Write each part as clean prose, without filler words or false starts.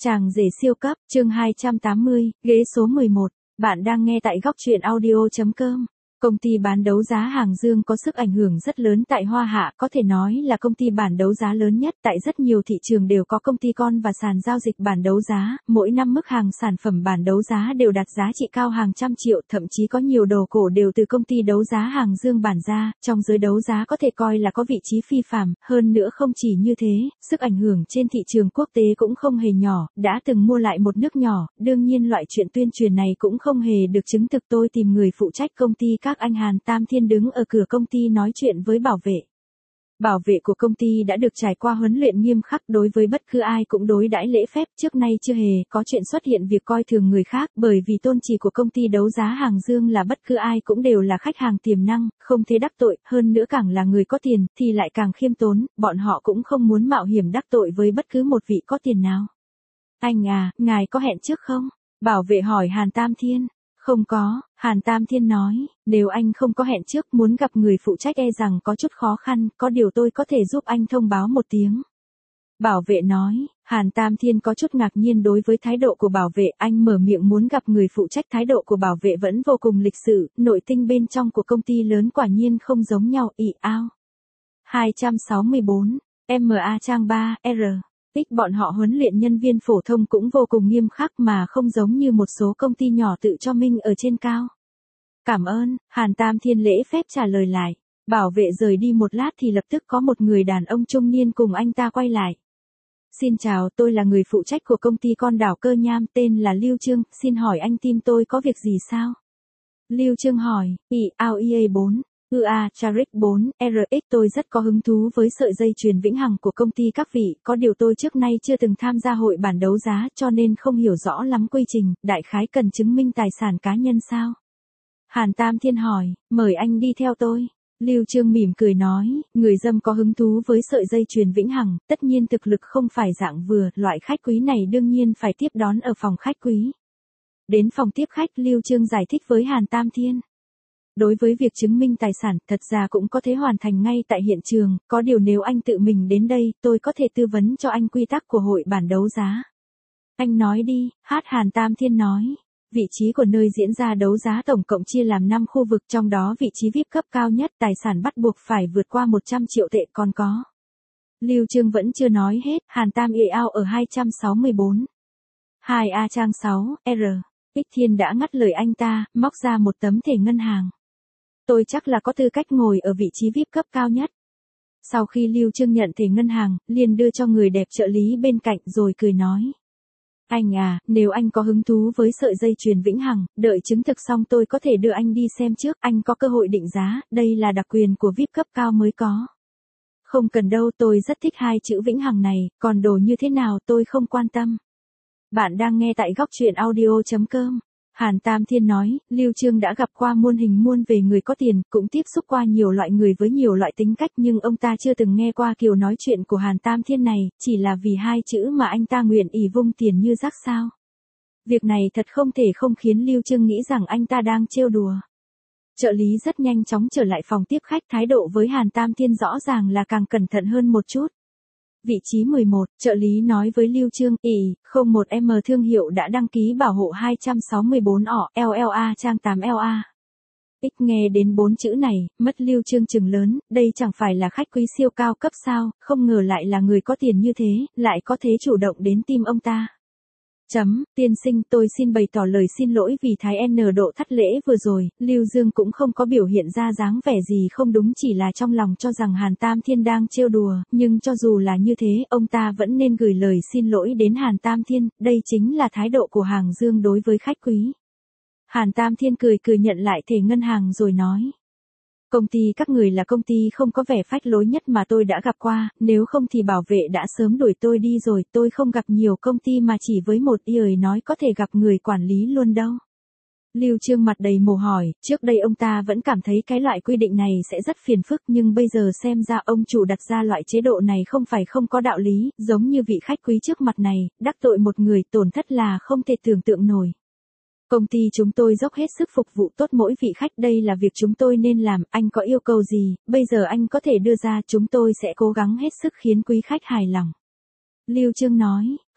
Chàng rể siêu cấp, chương 280, ghế số 11. Bạn đang nghe tại góc truyện audio.com. Công ty bán đấu giá Hàng Dương có sức ảnh hưởng rất lớn tại Hoa Hạ, có thể nói là công ty bán đấu giá lớn nhất tại rất nhiều thị trường đều có công ty con và sàn giao dịch bán đấu giá, mỗi năm mức hàng sản phẩm bán đấu giá đều đạt giá trị cao hàng trăm triệu, thậm chí có nhiều đồ cổ đều từ công ty đấu giá Hàng Dương bán ra, trong giới đấu giá có thể coi là có vị trí phi phàm, hơn nữa không chỉ như thế, sức ảnh hưởng trên thị trường quốc tế cũng không hề nhỏ, đã từng mua lại một nước nhỏ, đương nhiên loại chuyện tuyên truyền này cũng không hề được chứng thực. Tôi tìm người phụ trách công ty các anh Hàn Tam Thiên đứng ở cửa công ty nói chuyện với bảo vệ. Bảo vệ của công ty đã được trải qua huấn luyện nghiêm khắc, đối với bất cứ ai cũng đối đãi lễ phép, trước nay chưa hề có chuyện xuất hiện việc coi thường người khác, bởi vì tôn chỉ của công ty đấu giá Hàng Dương là bất cứ ai cũng đều là khách hàng tiềm năng, không thể đắc tội, hơn nữa càng là người có tiền thì lại càng khiêm tốn, bọn họ cũng không muốn mạo hiểm đắc tội với bất cứ một vị có tiền nào. Anh à, ngài có hẹn trước không? Bảo vệ hỏi Hàn Tam Thiên. Không có, Hàn Tam Thiên nói, nếu anh không có hẹn trước muốn gặp người phụ trách e rằng có chút khó khăn, có điều tôi có thể giúp anh thông báo một tiếng. Bảo vệ nói, Hàn Tam Thiên có chút ngạc nhiên đối với thái độ của bảo vệ, anh mở miệng muốn gặp người phụ trách, thái độ của bảo vệ vẫn vô cùng lịch sự, nội tinh bên trong của công ty lớn quả nhiên không giống nhau, ị ao. 264, MA trang 3, R. Bọn họ huấn luyện nhân viên phổ thông cũng vô cùng nghiêm khắc mà không giống như một số công ty nhỏ tự cho mình ở trên cao. Cảm ơn, Hàn Tam Thiên lễ phép trả lời lại. Bảo vệ rời đi một lát thì lập tức có một người đàn ông trung niên cùng anh ta quay lại. Xin chào, tôi là người phụ trách của công ty con đảo Cơ Nham, tên là Lưu Trương, xin hỏi anh tìm tôi có việc gì sao? Lưu Trương hỏi, EA 4. Charik 4, RX tôi rất có hứng thú với sợi dây chuyền vĩnh hằng của công ty các vị, có điều tôi trước nay chưa từng tham gia hội bán đấu giá cho nên không hiểu rõ lắm quy trình, đại khái cần chứng minh tài sản cá nhân sao? Hàn Tam Thiên hỏi, mời anh đi theo tôi. Lưu Trương mỉm cười nói, người dâm có hứng thú với sợi dây chuyền vĩnh hằng, tất nhiên thực lực không phải dạng vừa, loại khách quý này đương nhiên phải tiếp đón ở phòng khách quý. Đến phòng tiếp khách, Lưu Trương giải thích với Hàn Tam Thiên. Đối với việc chứng minh tài sản, thật ra cũng có thể hoàn thành ngay tại hiện trường, có điều nếu anh tự mình đến đây, tôi có thể tư vấn cho anh quy tắc của hội bán đấu giá. Anh nói đi, Hàn Tam Thiên nói. Vị trí của nơi diễn ra đấu giá tổng cộng chia làm 5 khu vực, trong đó vị trí VIP cấp cao nhất, tài sản bắt buộc phải vượt qua 100 triệu tệ còn có. Lưu Trương vẫn chưa nói hết, Hàn Tam EAO ở 264. 2A trang 6, R. Ích Thiên đã ngắt lời anh ta, móc ra một tấm thẻ ngân hàng. Tôi chắc là có tư cách ngồi ở vị trí VIP cấp cao nhất. Sau khi Lưu Trương nhận thẻ ngân hàng, liền đưa cho người đẹp trợ lý bên cạnh rồi cười nói. Anh à, nếu anh có hứng thú với sợi dây chuyền vĩnh hằng, đợi chứng thực xong tôi có thể đưa anh đi xem trước, anh có cơ hội định giá, đây là đặc quyền của VIP cấp cao mới có. Không cần đâu, tôi rất thích hai chữ vĩnh hằng này, còn đồ như thế nào tôi không quan tâm. Bạn đang nghe tại góc truyện audio.com. Hàn Tam Thiên nói, Lưu Trương đã gặp qua muôn hình muôn về người có tiền, cũng tiếp xúc qua nhiều loại người với nhiều loại tính cách, nhưng ông ta chưa từng nghe qua kiểu nói chuyện của Hàn Tam Thiên này, chỉ là vì hai chữ mà anh ta nguyện ỷ vung tiền như rác sao. Việc này thật không thể không khiến Lưu Trương nghĩ rằng anh ta đang trêu đùa. Trợ lý rất nhanh chóng trở lại phòng tiếp khách, thái độ với Hàn Tam Thiên rõ ràng là càng cẩn thận hơn một chút. Vị trí 11, trợ lý nói với Lưu Trương, 01M thương hiệu đã đăng ký bảo hộ 264 LLA trang 8 LA. Nghe đến 4 chữ này, mất Lưu Trương trừng lớn, đây chẳng phải là khách quý siêu cao cấp sao, không ngờ lại là người có tiền như thế, lại có thế chủ động đến tìm ông ta. Tiên sinh, tôi xin bày tỏ lời xin lỗi vì thái N độ thất lễ vừa rồi, Lưu Dương cũng không có biểu hiện ra dáng vẻ gì không đúng, chỉ là trong lòng cho rằng Hàn Tam Thiên đang trêu đùa, nhưng cho dù là như thế, ông ta vẫn nên gửi lời xin lỗi đến Hàn Tam Thiên, đây chính là thái độ của Hàng Dương đối với khách quý. Hàn Tam Thiên cười nhận lại thẻ ngân hàng rồi nói. Công ty các người là công ty không có vẻ phách lối nhất mà tôi đã gặp qua, nếu không thì bảo vệ đã sớm đuổi tôi đi rồi, tôi không gặp nhiều công ty mà chỉ với một lời nói có thể gặp người quản lý luôn đâu. Lưu Trương mặt đầy mồ hỏi, trước đây ông ta vẫn cảm thấy cái loại quy định này sẽ rất phiền phức, nhưng bây giờ xem ra ông chủ đặt ra loại chế độ này không phải không có đạo lý, giống như vị khách quý trước mặt này, đắc tội một người tổn thất là không thể tưởng tượng nổi. Công ty chúng tôi dốc hết sức phục vụ tốt mỗi vị khách, đây là việc chúng tôi nên làm, anh có yêu cầu gì, bây giờ anh có thể đưa ra, chúng tôi sẽ cố gắng hết sức khiến quý khách hài lòng. Lưu Trương nói,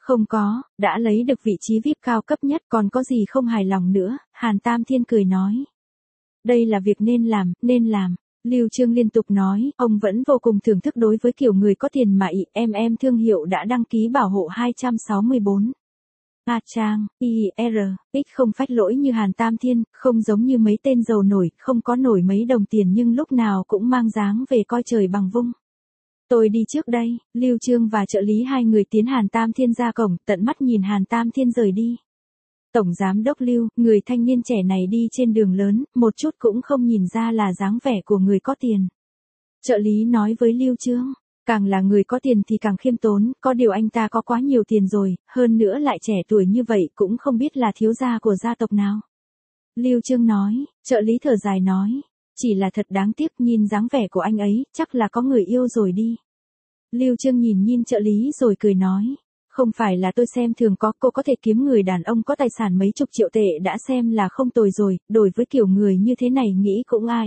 Không có, đã lấy được vị trí VIP cao cấp nhất còn có gì không hài lòng nữa, Hàn Tam Thiên cười nói. Đây là việc nên làm, nên làm. Lưu Trương liên tục nói, ông vẫn vô cùng thưởng thức đối với kiểu người có tiền mà IMM thương hiệu đã đăng ký bảo hộ 264. A Trang, IR, X không phách lỗi như Hàn Tam Thiên, không giống như mấy tên giàu nổi, không có nổi mấy đồng tiền nhưng lúc nào cũng mang dáng về coi trời bằng vung. Tôi đi trước đây, Lưu Trương và trợ lý hai người tiến Hàn Tam Thiên ra cổng, tận mắt nhìn Hàn Tam Thiên rời đi. Tổng giám đốc Lưu, người thanh niên trẻ này đi trên đường lớn, một chút cũng không nhìn ra là dáng vẻ của người có tiền. Trợ lý nói với Lưu Trương, càng là người có tiền thì càng khiêm tốn, có điều anh ta có quá nhiều tiền rồi, hơn nữa lại trẻ tuổi như vậy cũng không biết là thiếu gia của gia tộc nào. Lưu Trương nói, trợ lý thở dài nói, chỉ là thật đáng tiếc nhìn dáng vẻ của anh ấy, chắc là có người yêu rồi đi. Lưu Trương nhìn trợ lý rồi cười nói. Không phải là tôi xem thường cô có thể kiếm người đàn ông có tài sản mấy chục triệu tệ đã xem là không tồi rồi, đổi với kiểu người như thế này nghĩ cũng ai.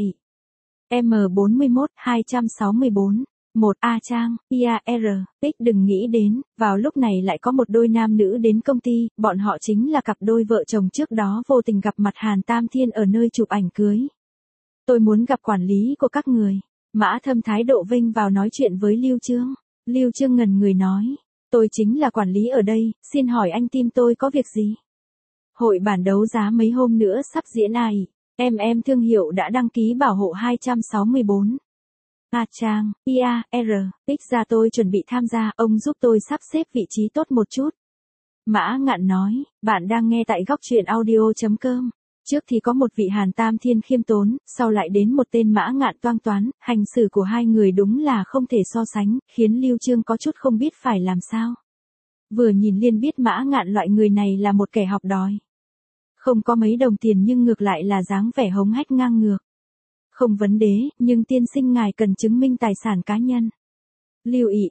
M41, 264, 1 A Trang, IAR, X đừng nghĩ đến, vào lúc này lại có một đôi nam nữ đến công ty, bọn họ chính là cặp đôi vợ chồng trước đó vô tình gặp mặt Hàn Tam Thiên ở nơi chụp ảnh cưới. Tôi muốn gặp quản lý của các người. Mã Thâm thái độ vênh vào nói chuyện với Lưu Trương. Lưu Trương ngần người nói. Tôi chính là quản lý ở đây, xin hỏi anh tìm tôi có việc gì? Hội bản đấu giá mấy hôm nữa sắp diễn ai? Em thương hiệu đã đăng ký bảo hộ 264. A Trang, IAR, X ra tôi chuẩn bị tham gia, ông giúp tôi sắp xếp vị trí tốt một chút. Mã Ngạn nói, bạn đang nghe tại góc truyện audio.com. Trước thì có một vị Hàn Tam Thiên khiêm tốn, sau lại đến một tên Mã Ngạn toang toán, hành xử của hai người đúng là không thể so sánh, khiến Lưu Trương có chút không biết phải làm sao. Vừa nhìn liền biết Mã Ngạn loại người này là một kẻ học đòi. Không có mấy đồng tiền nhưng ngược lại là dáng vẻ hống hách ngang ngược. Không vấn đề, nhưng tiên sinh ngài cần chứng minh tài sản cá nhân. Lưu ý,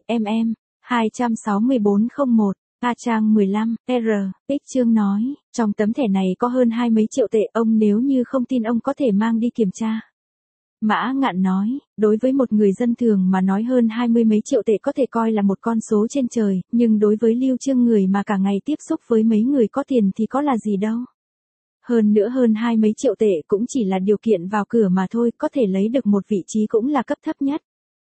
26401. A Trang 15, R, X Trương nói, trong tấm thẻ này có hơn 20 mấy triệu tệ, ông nếu như không tin ông có thể mang đi kiểm tra. Mã Ngạn nói, đối với một người dân thường mà nói hơn 20 mấy triệu tệ có thể coi là một con số trên trời, nhưng đối với Lưu Trương người mà cả ngày tiếp xúc với mấy người có tiền thì có là gì đâu. Hơn nữa hơn 20 mấy triệu tệ cũng chỉ là điều kiện vào cửa mà thôi, có thể lấy được một vị trí cũng là cấp thấp nhất.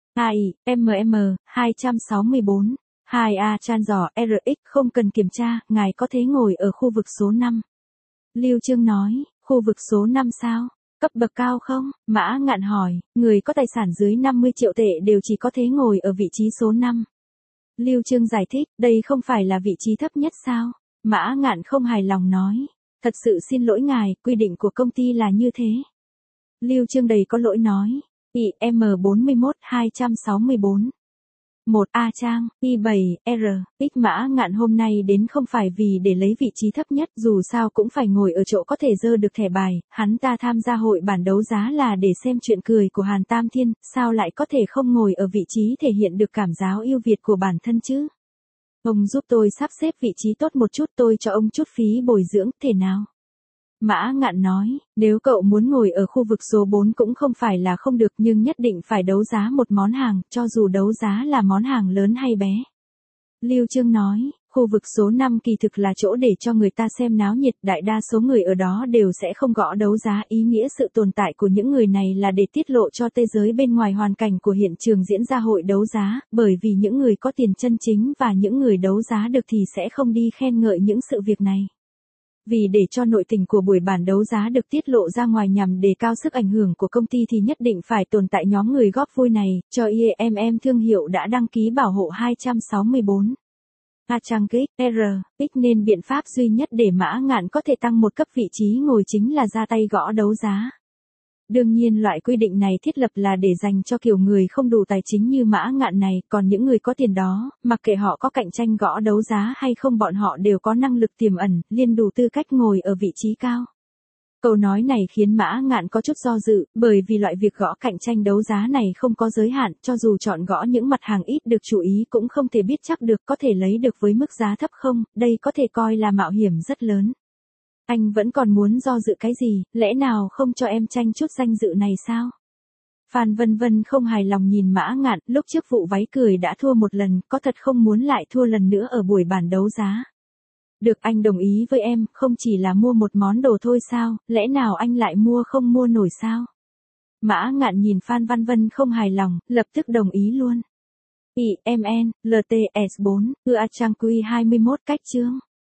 IMM 264. 2A Chan dò RX không cần kiểm tra, ngài có thể ngồi ở khu vực số 5. Lưu Trương nói, khu vực số 5 sao? Cấp bậc cao không? Mã Ngạn hỏi, người có tài sản dưới 50 triệu tệ đều chỉ có thể ngồi ở vị trí số 5. Lưu Trương giải thích, đây không phải là vị trí thấp nhất sao? Mã Ngạn không hài lòng nói, thật sự xin lỗi ngài, quy định của công ty là như thế. Lưu Trương đầy có lỗi nói, IM41 264. 1 A Trang, Y7, R, X Mã Ngạn hôm nay đến không phải vì để lấy vị trí thấp nhất, dù sao cũng phải ngồi ở chỗ có thể dơ được thẻ bài, hắn ta tham gia hội bản đấu giá là để xem chuyện cười của Hàn Tam Thiên, sao lại có thể không ngồi ở vị trí thể hiện được cảm giáo yêu Việt của bản thân chứ? Ông giúp tôi sắp xếp vị trí tốt một chút, tôi cho ông chút phí bồi dưỡng, thể nào? Mã Ngạn nói, nếu cậu muốn ngồi ở khu vực số 4 cũng không phải là không được nhưng nhất định phải đấu giá một món hàng, cho dù đấu giá là món hàng lớn hay bé. Lưu Trương nói, khu vực số 5 kỳ thực là chỗ để cho người ta xem náo nhiệt, đại đa số người ở đó đều sẽ không gõ đấu giá, ý nghĩa sự tồn tại của những người này là để tiết lộ cho thế giới bên ngoài hoàn cảnh của hiện trường diễn ra hội đấu giá, bởi vì những người có tiền chân chính và những người đấu giá được thì sẽ không đi khen ngợi những sự việc này. Vì để cho nội tình của buổi bản đấu giá được tiết lộ ra ngoài nhằm đề cao sức ảnh hưởng của công ty thì nhất định phải tồn tại nhóm người góp vui này, cho IMM thương hiệu đã đăng ký bảo hộ 264. A Trang Kích, R, X nên biện pháp duy nhất để Mã Ngạn có thể tăng một cấp vị trí ngồi chính là ra tay gõ đấu giá. Đương nhiên loại quy định này thiết lập là để dành cho kiểu người không đủ tài chính như Mã Ngạn này, còn những người có tiền đó, mặc kệ họ có cạnh tranh gõ đấu giá hay không bọn họ đều có năng lực tiềm ẩn, liền đủ tư cách ngồi ở vị trí cao. Câu nói này khiến Mã Ngạn có chút do dự, bởi vì loại việc gõ cạnh tranh đấu giá này không có giới hạn, cho dù chọn gõ những mặt hàng ít được chú ý cũng không thể biết chắc được có thể lấy được với mức giá thấp không, đây có thể coi là mạo hiểm rất lớn. Anh vẫn còn muốn do dự cái gì, lẽ nào không cho em tranh chút danh dự này sao? Phan Vân Vân không hài lòng nhìn Mã Ngạn, lúc trước vụ váy cười đã thua một lần, có thật không muốn lại thua lần nữa ở buổi bản đấu giá. Được, anh đồng ý với em, không chỉ là mua một món đồ thôi sao, lẽ nào anh lại mua không mua nổi sao? Mã Ngạn nhìn Phan Văn Vân không hài lòng, lập tức đồng ý luôn. IMN, LTS4, UA Trang Quy 21 cách chương.